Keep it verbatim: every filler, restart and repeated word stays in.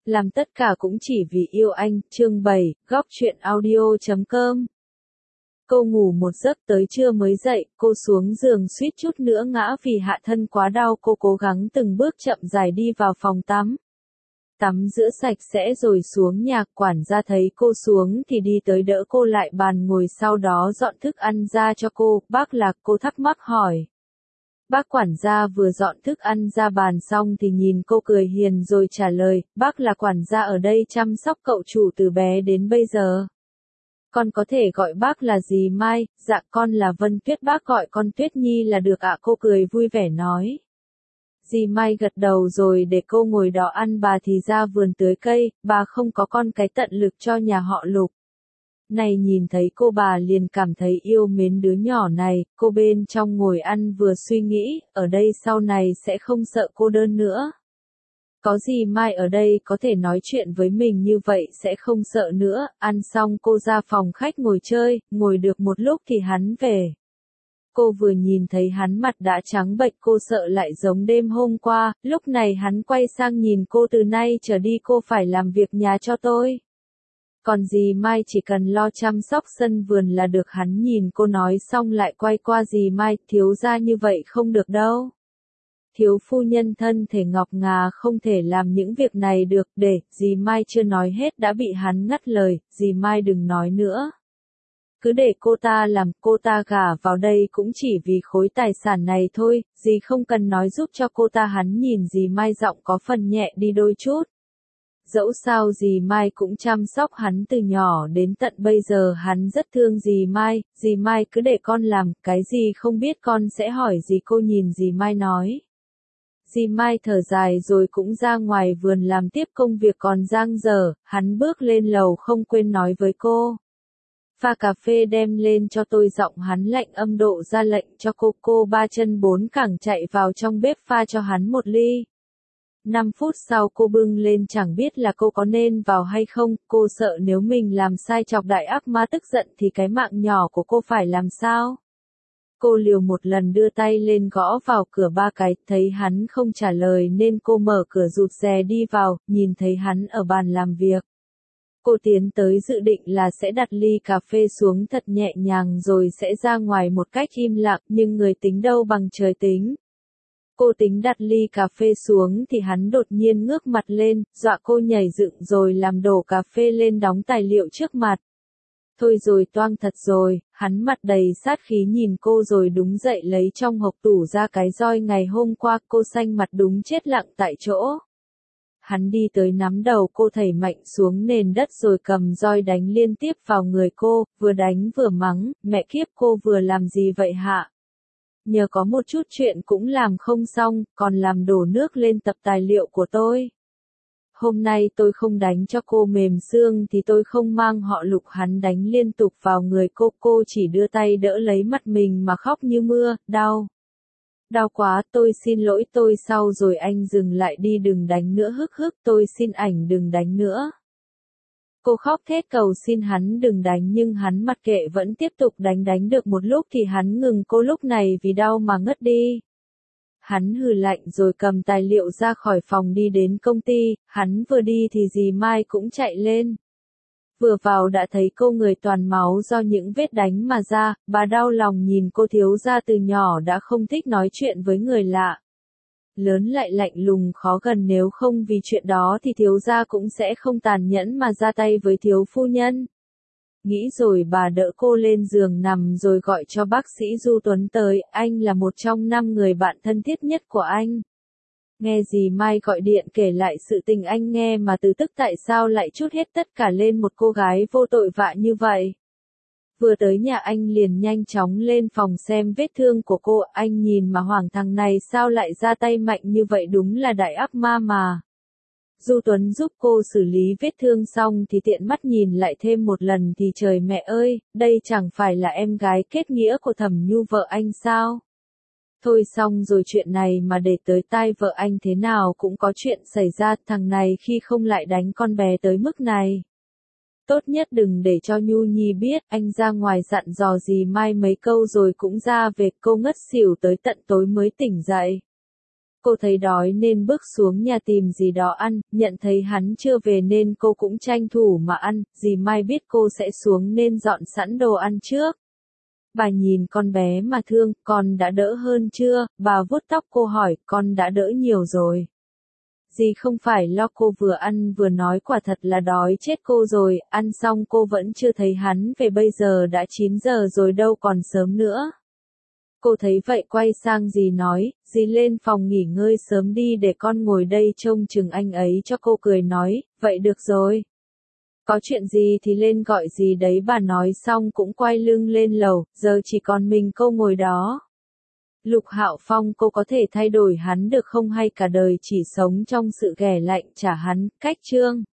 Làm tất cả cũng chỉ vì yêu anh, chương bảy, góc truyện audio chấm com. Cô ngủ một giấc tới trưa mới dậy, cô xuống giường suýt chút nữa ngã vì hạ thân quá đau, cô cố gắng từng bước chậm dài đi vào phòng tắm. Tắm rửa sạch sẽ rồi xuống nhà, quản gia thấy cô xuống thì đi tới đỡ cô lại bàn ngồi, sau đó dọn thức ăn ra cho cô. Bác là, cô thắc mắc hỏi. Bác quản gia vừa dọn thức ăn ra bàn xong thì nhìn cô cười hiền rồi trả lời, bác là quản gia ở đây chăm sóc cậu chủ từ bé đến bây giờ. Con có thể gọi bác là dì Mai, dạ con là Vân Tuyết, bác gọi con Tuyết Nhi là được ạ, cô cười vui vẻ nói. Dì Mai gật đầu rồi để cô ngồi đó ăn, bà thì ra vườn tưới cây, bà không có con cái tận lực cho nhà họ Lục. Này nhìn thấy cô bà liền cảm thấy yêu mến đứa nhỏ này, cô bên trong ngồi ăn vừa suy nghĩ, ở đây sau này sẽ không sợ cô đơn nữa. Có dì Mai ở đây có thể nói chuyện với mình như vậy sẽ không sợ nữa. Ăn xong cô ra phòng khách ngồi chơi, ngồi được một lúc thì hắn về. Cô vừa nhìn thấy hắn mặt đã trắng bệch, cô sợ lại giống đêm hôm qua. Lúc này hắn quay sang nhìn cô, từ nay trở đi cô phải làm việc nhà cho tôi. Còn dì Mai chỉ cần lo chăm sóc sân vườn là được. Hắn nhìn cô nói xong lại quay qua dì Mai, thiếu gia như vậy không được đâu. Thiếu phu nhân thân thể ngọc ngà không thể làm những việc này được. Để, dì Mai chưa nói hết đã bị hắn ngắt lời, dì Mai đừng nói nữa. Cứ để cô ta làm, cô ta gả vào đây cũng chỉ vì khối tài sản này thôi, dì không cần nói giúp cho cô ta. Hắn nhìn dì Mai giọng có phần nhẹ đi đôi chút. Dẫu sao dì Mai cũng chăm sóc hắn từ nhỏ đến tận bây giờ, hắn rất thương dì Mai. Dì Mai cứ để con làm, cái gì không biết con sẽ hỏi dì. Cô nhìn dì Mai nói. Dì Mai thở dài rồi cũng ra ngoài vườn làm tiếp công việc còn dang dở. Hắn bước lên lầu không quên nói với cô. Pha cà phê đem lên cho tôi, giọng hắn lạnh âm độ ra lệnh cho cô. Cô ba chân bốn cẳng chạy vào trong bếp pha cho hắn một ly. Năm phút sau cô bưng lên, chẳng biết là cô có nên vào hay không, cô sợ nếu mình làm sai chọc đại ác ma tức giận thì cái mạng nhỏ của cô phải làm sao. Cô liều một lần đưa tay lên gõ vào cửa ba cái, thấy hắn không trả lời nên cô mở cửa rụt rè đi vào, nhìn thấy hắn ở bàn làm việc. Cô tiến tới dự định là sẽ đặt ly cà phê xuống thật nhẹ nhàng rồi sẽ ra ngoài một cách im lặng, nhưng người tính đâu bằng trời tính. Cô tính đặt ly cà phê xuống thì hắn đột nhiên ngước mặt lên, dọa cô nhảy dựng rồi làm đổ cà phê lên đóng tài liệu trước mặt. Thôi rồi, toang thật rồi. Hắn mặt đầy sát khí nhìn cô rồi đứng dậy lấy trong hộc tủ ra cái roi ngày hôm qua. Cô xanh mặt đúng chết lặng tại chỗ. Hắn đi tới nắm đầu cô thảy mạnh xuống nền đất rồi cầm roi đánh liên tiếp vào người cô, vừa đánh vừa mắng, mẹ kiếp cô vừa làm gì vậy hạ? Nhờ có một chút chuyện cũng làm không xong, còn làm đổ nước lên tập tài liệu của tôi. Hôm nay tôi không đánh cho cô mềm xương thì tôi không mang họ Lục. Hắn đánh liên tục vào người cô, cô chỉ đưa tay đỡ lấy mặt mình mà khóc như mưa, đau. Đau quá, tôi xin lỗi, tôi sau rồi anh dừng lại đi, đừng đánh nữa, hức hức, tôi xin ảnh đừng đánh nữa. Cô khóc thét cầu xin hắn đừng đánh nhưng hắn mặc kệ vẫn tiếp tục đánh. Đánh được một lúc thì hắn ngừng cô, lúc này vì đau mà ngất đi. Hắn hừ lạnh rồi cầm tài liệu ra khỏi phòng đi đến công ty. Hắn vừa đi thì dì Mai cũng chạy lên. Vừa vào đã thấy cô người toàn máu do những vết đánh mà ra. Bà đau lòng nhìn cô, thiếu gia từ nhỏ đã không thích nói chuyện với người lạ. Lớn lại lạnh lùng khó gần, nếu không vì chuyện đó thì thiếu gia cũng sẽ không tàn nhẫn mà ra tay với thiếu phu nhân. Nghĩ rồi bà đỡ cô lên giường nằm rồi gọi cho bác sĩ Du Tuấn tới, anh là một trong năm người bạn thân thiết nhất của anh. Nghe dì Mai gọi điện kể lại sự tình anh nghe mà từ tức tại sao lại trút hết tất cả lên một cô gái vô tội vạ như vậy. Vừa tới nhà anh liền nhanh chóng lên phòng xem vết thương của cô, anh nhìn mà hoảng, thằng này sao lại ra tay mạnh như vậy, đúng là đại ác ma mà. Du Tuấn giúp cô xử lý vết thương xong thì tiện mắt nhìn lại thêm một lần thì trời mẹ ơi, đây chẳng phải là em gái kết nghĩa của Thẩm Nhu vợ anh sao? Thôi xong rồi, chuyện này mà để tới tai vợ anh thế nào cũng có chuyện xảy ra, thằng này khi không lại đánh con bé tới mức này. Tốt nhất đừng để cho Nhu Nhi biết. Anh ra ngoài dặn dò dì Mai mấy câu rồi cũng ra về. Cô ngất xỉu tới tận tối mới tỉnh dậy. Cô thấy đói nên bước xuống nhà tìm gì đó ăn, nhận thấy hắn chưa về nên cô cũng tranh thủ mà ăn, dì Mai biết cô sẽ xuống nên dọn sẵn đồ ăn trước. Bà nhìn con bé mà thương, con đã đỡ hơn chưa? Bà vuốt tóc cô hỏi, con đã đỡ nhiều rồi. Dì không phải lo, cô vừa ăn vừa nói, quả thật là đói chết cô rồi, ăn xong cô vẫn chưa thấy hắn về, bây giờ đã chín giờ rồi đâu còn sớm nữa. Cô thấy vậy quay sang dì nói, dì lên phòng nghỉ ngơi sớm đi để con ngồi đây trông chừng anh ấy cho. Cô cười nói, vậy được rồi. Có chuyện gì thì lên gọi dì đấy. Bà nói xong cũng quay lưng lên lầu, giờ chỉ còn mình cô ngồi đó. Lục Hạo Phong, cô có thể thay đổi hắn được không, hay cả đời chỉ sống trong sự ghẻ lạnh trả hắn? Cách chương